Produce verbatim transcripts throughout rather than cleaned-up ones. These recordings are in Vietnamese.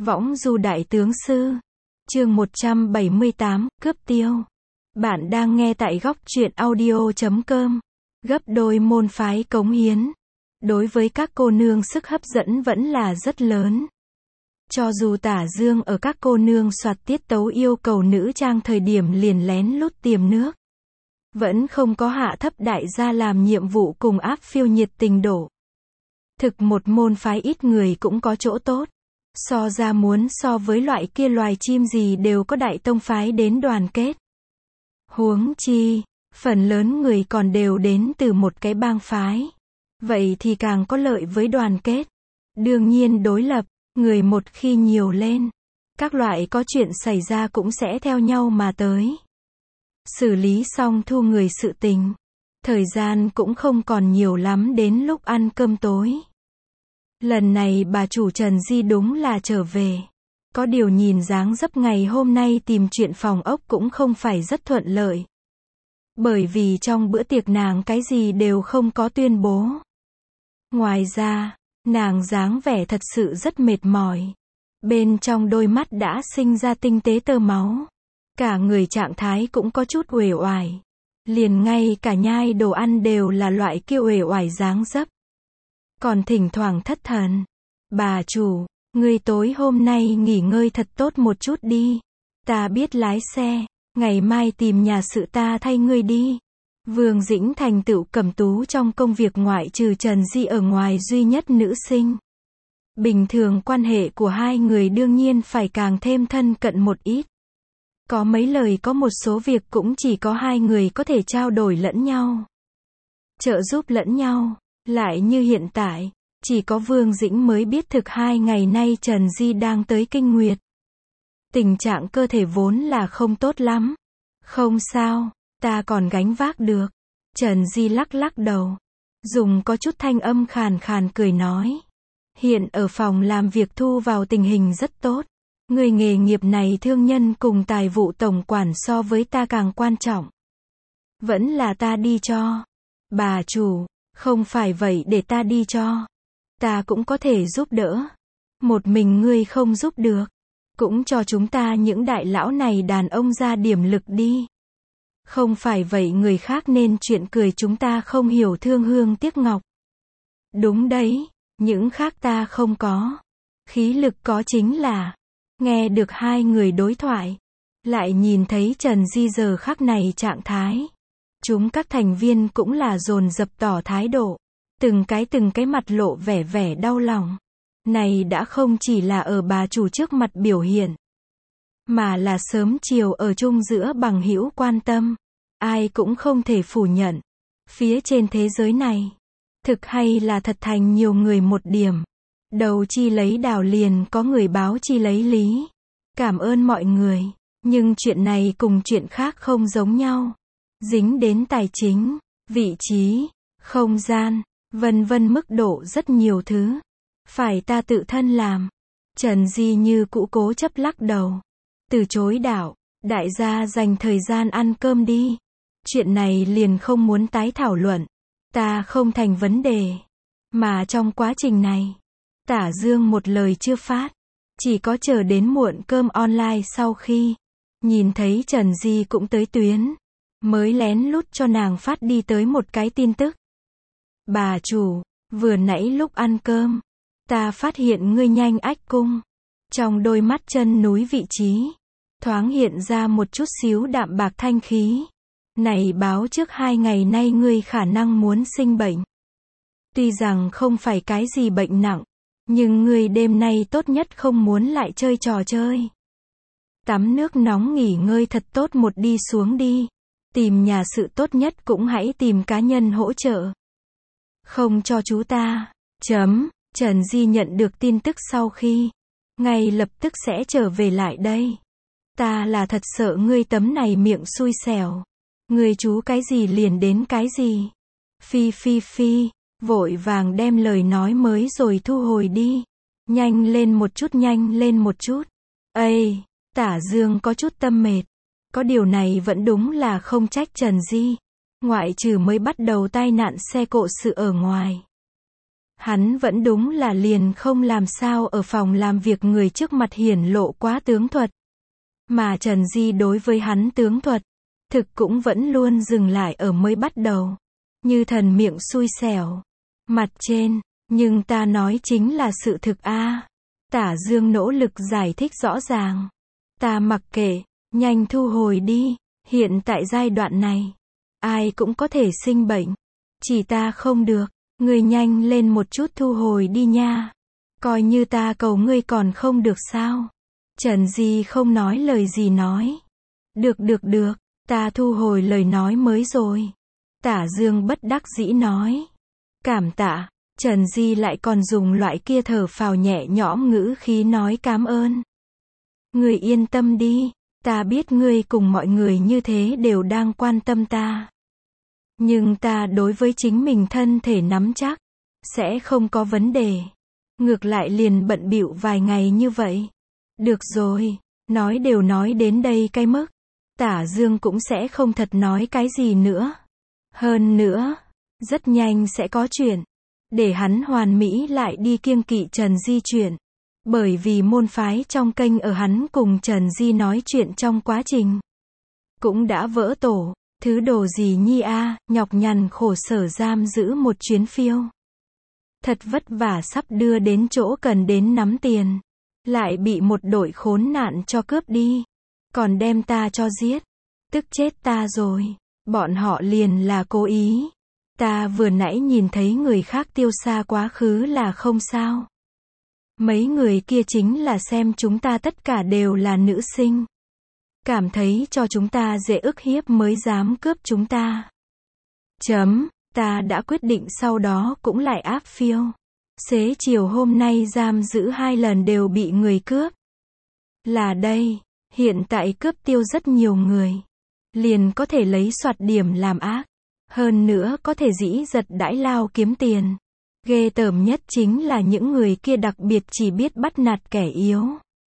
Võng du đại tướng sư. Chương một trăm bảy mươi tám, cướp tiêu. Bạn đang nghe tại góc truyện audio chấm com. Gấp đôi môn phái cống hiến. Đối với các cô nương sức hấp dẫn vẫn là rất lớn. Cho dù Tả Dương ở các cô nương soạt tiết tấu yêu cầu nữ trang thời điểm liền lén lút tiềm nước. Vẫn không có hạ thấp đại gia làm nhiệm vụ cùng áp phiêu nhiệt tình đổ. Thực một môn phái ít người cũng có chỗ tốt. So ra muốn so với loại kia loài chim gì đều có đại tông phái đến đoàn kết. Huống chi, phần lớn người còn đều đến từ một cái bang phái. Vậy thì càng có lợi với đoàn kết. Đương nhiên đối lập, người một khi nhiều lên, các loại có chuyện xảy ra cũng sẽ theo nhau mà tới. Xử lý xong thu người sự tình. Thời gian cũng không còn nhiều lắm đến lúc ăn cơm tối. Lần này bà chủ Trần Di đúng là trở về. Có điều nhìn dáng dấp ngày hôm nay tìm chuyện phòng ốc cũng không phải rất thuận lợi. Bởi vì trong bữa tiệc nàng cái gì đều không có tuyên bố. Ngoài ra, nàng dáng vẻ thật sự rất mệt mỏi. Bên trong đôi mắt đã sinh ra tinh tế tơ máu. Cả người trạng thái cũng có chút uể oải. Liền ngay cả nhai đồ ăn đều là loại kia uể oải dáng dấp. Còn thỉnh thoảng thất thần. Bà chủ, ngươi tối hôm nay nghỉ ngơi thật tốt một chút đi. Ta biết lái xe, ngày mai tìm nhà sự ta thay ngươi đi. Vương Dĩnh thành tựu cầm tú trong công việc ngoại trừ Trần Di ở ngoài duy nhất nữ sinh. Bình thường quan hệ của hai người đương nhiên phải càng thêm thân cận một ít. Có mấy lời có một số việc cũng chỉ có hai người có thể trao đổi lẫn nhau. Trợ giúp lẫn nhau. Lại như hiện tại, chỉ có Vương Dĩnh mới biết thực hai ngày nay Trần Di đang tới kinh nguyệt. Tình trạng cơ thể vốn là không tốt lắm. Không sao, ta còn gánh vác được. Trần Di lắc lắc đầu. Dùng có chút thanh âm khàn khàn cười nói. Hiện ở phòng làm việc thu vào tình hình rất tốt. Người nghề nghiệp này thương nhân cùng tài vụ tổng quản so với ta càng quan trọng. Vẫn là ta đi cho. Bà chủ. Không phải vậy để ta đi cho. Ta cũng có thể giúp đỡ. Một mình ngươi không giúp được. Cũng cho chúng ta những đại lão này đàn ông ra điểm lực đi. Không phải vậy người khác nên chuyện cười chúng ta không hiểu thương hương tiếc ngọc. Đúng đấy, những khác ta không có. Khí lực có chính là. Nghe được hai người đối thoại. Lại nhìn thấy Trần Di giờ khắc này trạng thái. Chúng các thành viên cũng là dồn dập tỏ thái độ. Từng cái từng cái mặt lộ vẻ vẻ đau lòng. Này đã không chỉ là ở bà chủ trước mặt biểu hiện. Mà là sớm chiều ở chung giữa bằng hữu quan tâm. Ai cũng không thể phủ nhận. Phía trên thế giới này. Thực hay là thật thành nhiều người một điểm. Đầu chi lấy đào liền có người báo chi lấy lý. Cảm ơn mọi người. Nhưng chuyện này cùng chuyện khác không giống nhau. Dính đến tài chính, vị trí, không gian, vân vân mức độ rất nhiều thứ. Phải ta tự thân làm. Trần Di như cũ cố chấp lắc đầu. Từ chối đạo, đại gia dành thời gian ăn cơm đi. Chuyện này liền không muốn tái thảo luận. Ta không thành vấn đề. Mà trong quá trình này, Tả Dương một lời chưa phát. Chỉ có chờ đến muộn cơm online sau khi nhìn thấy Trần Di cũng tới tuyến. Mới lén lút cho nàng phát đi tới một cái tin tức. Bà chủ, vừa nãy lúc ăn cơm, ta phát hiện ngươi nhanh ách cung. Trong đôi mắt chân núi vị trí, thoáng hiện ra một chút xíu đạm bạc thanh khí. Này báo trước hai ngày nay ngươi khả năng muốn sinh bệnh. Tuy rằng không phải cái gì bệnh nặng, nhưng ngươi đêm nay tốt nhất không muốn lại chơi trò chơi. Tắm nước nóng nghỉ ngơi thật tốt một đi xuống đi. Tìm nhà sự tốt nhất cũng hãy tìm cá nhân hỗ trợ. Không cho chú ta. Chấm. Trần Di nhận được tin tức sau khi. Ngay lập tức sẽ trở về lại đây. Ta là thật sợ ngươi tấm này miệng xui xẻo. Ngươi chú cái gì liền đến cái gì. Phi phi phi. Vội vàng đem lời nói mới rồi thu hồi đi. Nhanh lên một chút nhanh lên một chút. Ây. Tả Dương có chút tâm mệt. Có điều này vẫn đúng là không trách Trần Di. Ngoại trừ mới bắt đầu tai nạn xe cộ sự ở ngoài. Hắn vẫn đúng là liền không làm sao ở phòng làm việc người trước mặt hiển lộ quá tướng thuật. Mà Trần Di đối với hắn tướng thuật, thực cũng vẫn luôn dừng lại ở mới bắt đầu. Như thần miệng xui xẻo. Mặt trên, nhưng ta nói chính là sự thực a. Tả Dương nỗ lực giải thích rõ ràng. Ta mặc kệ, nhanh thu hồi đi, hiện tại giai đoạn này, ai cũng có thể sinh bệnh. Chỉ ta không được, ngươi nhanh lên một chút thu hồi đi nha. Coi như ta cầu ngươi còn không được sao. Trần Di không nói lời gì nói. Được được được, ta thu hồi lời nói mới rồi. Tả Dương bất đắc dĩ nói. Cảm tạ, Trần Di lại còn dùng loại kia thở phào nhẹ nhõm ngữ khí nói cảm ơn. Ngươi yên tâm đi, ta biết ngươi cùng mọi người như thế đều đang quan tâm ta. Nhưng ta đối với chính mình thân thể nắm chắc, sẽ không có vấn đề. Ngược lại liền bận bịu vài ngày như vậy. Được rồi, nói đều nói đến đây cái mức. Tả Dương cũng sẽ không thật nói cái gì nữa. Hơn nữa, rất nhanh sẽ có chuyện. Để hắn hoàn mỹ lại đi kiêng kỵ Trần Di chuyện. Bởi vì môn phái trong kênh ở hắn cùng Trần Di nói chuyện trong quá trình. Cũng đã vỡ tổ, thứ đồ gì nhi a, nhọc nhằn khổ sở giam giữ một chuyến phiêu. Thật vất vả sắp đưa đến chỗ cần đến nắm tiền. Lại bị một đội khốn nạn cho cướp đi. Còn đem ta cho giết. Tức chết ta rồi. Bọn họ liền là cố ý. Ta vừa nãy nhìn thấy người khác tiêu xa quá khứ là không sao. Mấy người kia chính là xem chúng ta tất cả đều là nữ sinh. Cảm thấy cho chúng ta dễ ức hiếp mới dám cướp chúng ta. Chấm, ta đã quyết định sau đó cũng lại áp phiêu. Xế chiều hôm nay giam giữ hai lần đều bị người cướp. Là đây, hiện tại cướp tiêu rất nhiều người. Liền có thể lấy soạt điểm làm ác. Hơn nữa có thể dĩ giật đãi lao kiếm tiền. Ghê tởm nhất chính là những người kia đặc biệt chỉ biết bắt nạt kẻ yếu.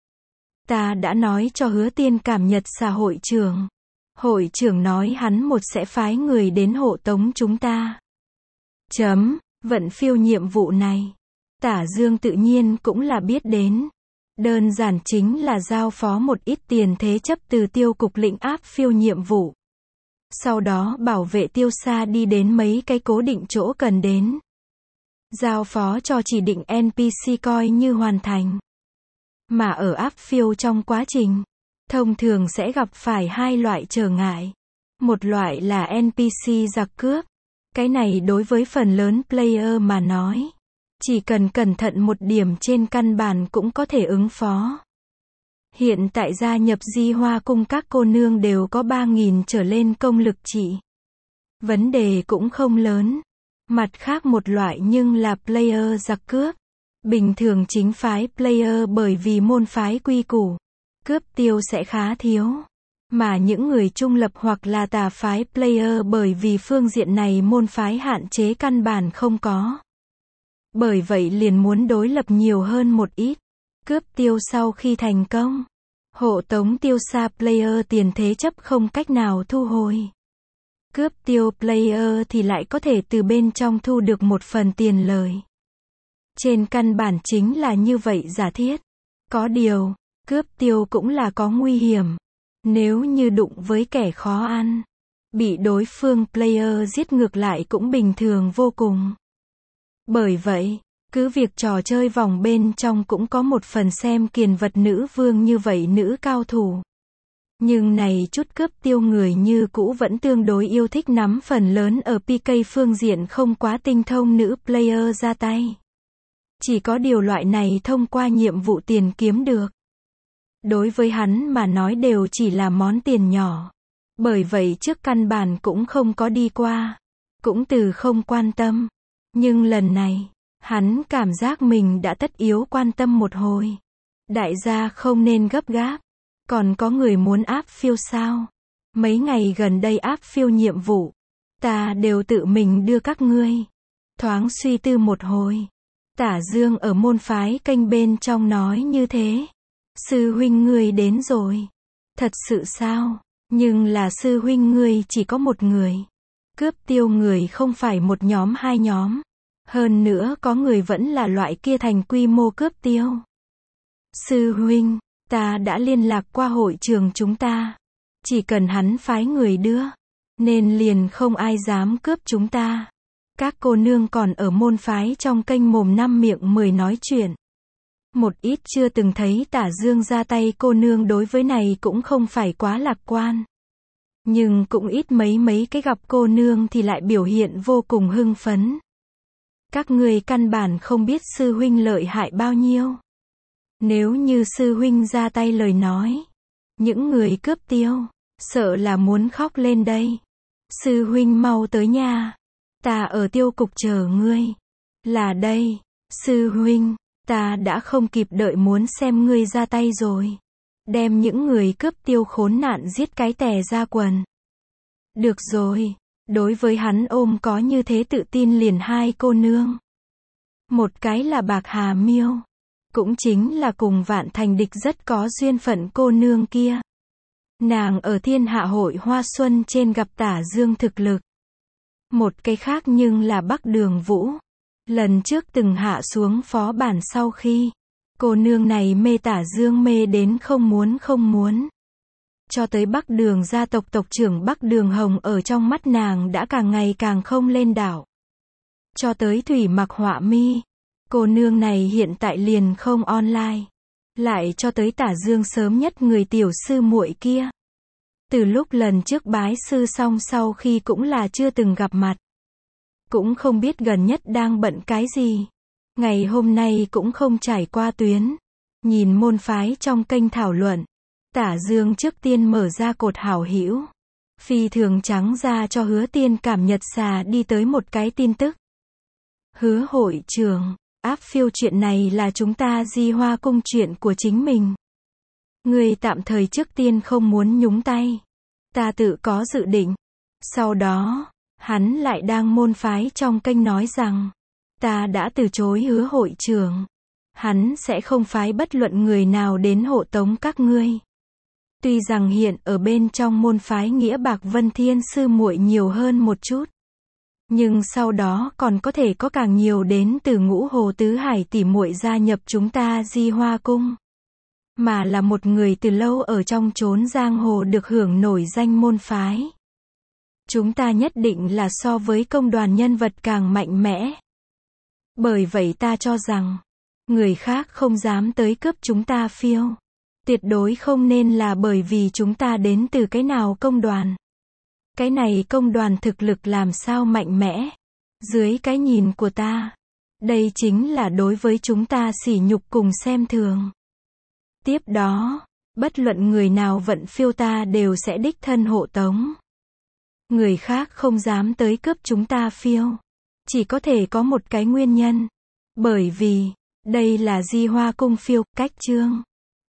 Ta đã nói cho Hứa Tiên Cảm Nhật xã hội trưởng. Hội trưởng nói hắn một sẽ phái người đến hộ tống chúng ta. Chấm, vận phiêu nhiệm vụ này. Tả Dương tự nhiên cũng là biết đến. Đơn giản chính là giao phó một ít tiền thế chấp từ tiêu cục lĩnh áp phiêu nhiệm vụ. Sau đó bảo vệ tiêu xa đi đến mấy cái cố định chỗ cần đến. Giao phó cho chỉ định en pê xê coi như hoàn thành. Mà ở áp phiêu trong quá trình, thông thường sẽ gặp phải hai loại trở ngại. Một loại là en pê xê giặc cướp. Cái này đối với phần lớn player mà nói. Chỉ cần cẩn thận một điểm trên căn bản cũng có thể ứng phó. Hiện tại gia nhập Di Hoa Cung các cô nương đều có ba nghìn trở lên công lực trị. Vấn đề cũng không lớn. Mặt khác một loại nhưng là player giặc cướp. Bình thường chính phái player bởi vì môn phái quy củ. Cướp tiêu sẽ khá thiếu. Mà những người trung lập hoặc là tà phái player bởi vì phương diện này môn phái hạn chế căn bản không có. Bởi vậy liền muốn đối lập nhiều hơn một ít. Cướp tiêu sau khi thành công. Hộ tống tiêu xa player tiền thế chấp không cách nào thu hồi. Cướp tiêu player thì lại có thể từ bên trong thu được một phần tiền lời. Trên căn bản chính là như vậy giả thiết. Có điều, cướp tiêu cũng là có nguy hiểm. Nếu như đụng với kẻ khó ăn, bị đối phương player giết ngược lại cũng bình thường vô cùng. Bởi vậy, cứ việc trò chơi vòng bên trong cũng có một phần xem kiền vật nữ vương như vậy nữ cao thủ. Nhưng này chút cướp tiêu người như cũ vẫn tương đối yêu thích nắm phần lớn ở pê ca phương diện không quá tinh thông nữ player ra tay. Chỉ có điều loại này thông qua nhiệm vụ tiền kiếm được. Đối với hắn mà nói đều chỉ là món tiền nhỏ. Bởi vậy trước căn bản cũng không có đi qua. Cũng từ không quan tâm. Nhưng lần này, hắn cảm giác mình đã tất yếu quan tâm một hồi. Đại gia không nên gấp gáp. Còn có người muốn áp phiêu sao? Mấy ngày gần đây áp phiêu nhiệm vụ. Ta đều tự mình đưa các ngươi. Thoáng suy tư một hồi. Tả Dương ở môn phái kênh bên trong nói như thế. Sư huynh ngươi đến rồi. Thật sự sao? Nhưng là sư huynh ngươi chỉ có một người. Cướp tiêu người không phải một nhóm hai nhóm. Hơn nữa có người vẫn là loại kia thành quy mô cướp tiêu. Sư huynh, ta đã liên lạc qua hội trường chúng ta. Chỉ cần hắn phái người đưa, nên liền không ai dám cướp chúng ta. Các cô nương còn ở môn phái trong kênh mồm năm miệng mười nói chuyện. Một ít chưa từng thấy Tả Dương ra tay cô nương đối với này cũng không phải quá lạc quan. Nhưng cũng ít mấy mấy cái gặp cô nương thì lại biểu hiện vô cùng hưng phấn. Các người căn bản không biết sư huynh lợi hại bao nhiêu. Nếu như sư huynh ra tay lời nói, những người cướp tiêu, sợ là muốn khóc lên đây. Sư huynh mau tới nhà. Ta ở tiêu cục chờ ngươi. Là đây. Sư huynh, ta đã không kịp đợi muốn xem ngươi ra tay rồi. Đem những người cướp tiêu khốn nạn giết cái tè ra quần. Được rồi. Đối với hắn ôm có như thế tự tin liền hai cô nương. Một cái là Bạc Hà Miêu. Cũng chính là cùng Vạn Thành Địch rất có duyên phận cô nương kia. Nàng ở Thiên Hạ Hội Hoa Xuân trên gặp Tả Dương thực lực. Một cái khác nhưng là Bắc Đường Vũ. Lần trước từng hạ xuống phó bản sau khi. Cô nương này mê Tả Dương mê đến không muốn không muốn. Cho tới Bắc Đường gia tộc tộc trưởng Bắc Đường Hồng ở trong mắt nàng đã càng ngày càng không lên đảo. Cho tới Thủy Mặc Họa Mi. Cô nương này hiện tại liền không online. Lại cho tới Tả Dương sớm nhất người tiểu sư muội kia. Từ lúc lần trước bái sư xong sau khi cũng là chưa từng gặp mặt. Cũng không biết gần nhất đang bận cái gì. Ngày hôm nay cũng không trải qua tuyến. Nhìn môn phái trong kênh thảo luận. Tả Dương trước tiên mở ra cột hảo hữu. Phi thường trắng ra cho Hứa Tiên Cảm Nhật xà đi tới một cái tin tức. Hứa hội trưởng, áp phiêu chuyện này là chúng ta Di Hoa Cung chuyện của chính mình. Người tạm thời trước tiên không muốn nhúng tay. Ta tự có dự định. Sau đó, hắn lại đang môn phái trong kênh nói rằng, ta đã từ chối Hứa hội trưởng. Hắn sẽ không phái bất luận người nào đến hộ tống các ngươi. Tuy rằng hiện ở bên trong môn phái Nghĩa Bạc Vân Thiên sư muội nhiều hơn một chút. Nhưng sau đó còn có thể có càng nhiều đến từ Ngũ Hồ Tứ Hải tỷ muội gia nhập chúng ta Di Hoa Cung. Mà là một người từ lâu ở trong chốn giang hồ được hưởng nổi danh môn phái. Chúng ta nhất định là so với công đoàn nhân vật càng mạnh mẽ. Bởi vậy ta cho rằng, người khác không dám tới cướp chúng ta phiêu. Tuyệt đối không nên là bởi vì chúng ta đến từ cái nào công đoàn. Cái này công đoàn thực lực làm sao mạnh mẽ. Dưới cái nhìn của ta, đây chính là đối với chúng ta sỉ nhục cùng xem thường. Tiếp đó, bất luận người nào vận phiêu ta đều sẽ đích thân hộ tống. Người khác không dám tới cướp chúng ta phiêu. Chỉ có thể có một cái nguyên nhân. Bởi vì, đây là Di Hoa Cung phiêu, cách chương.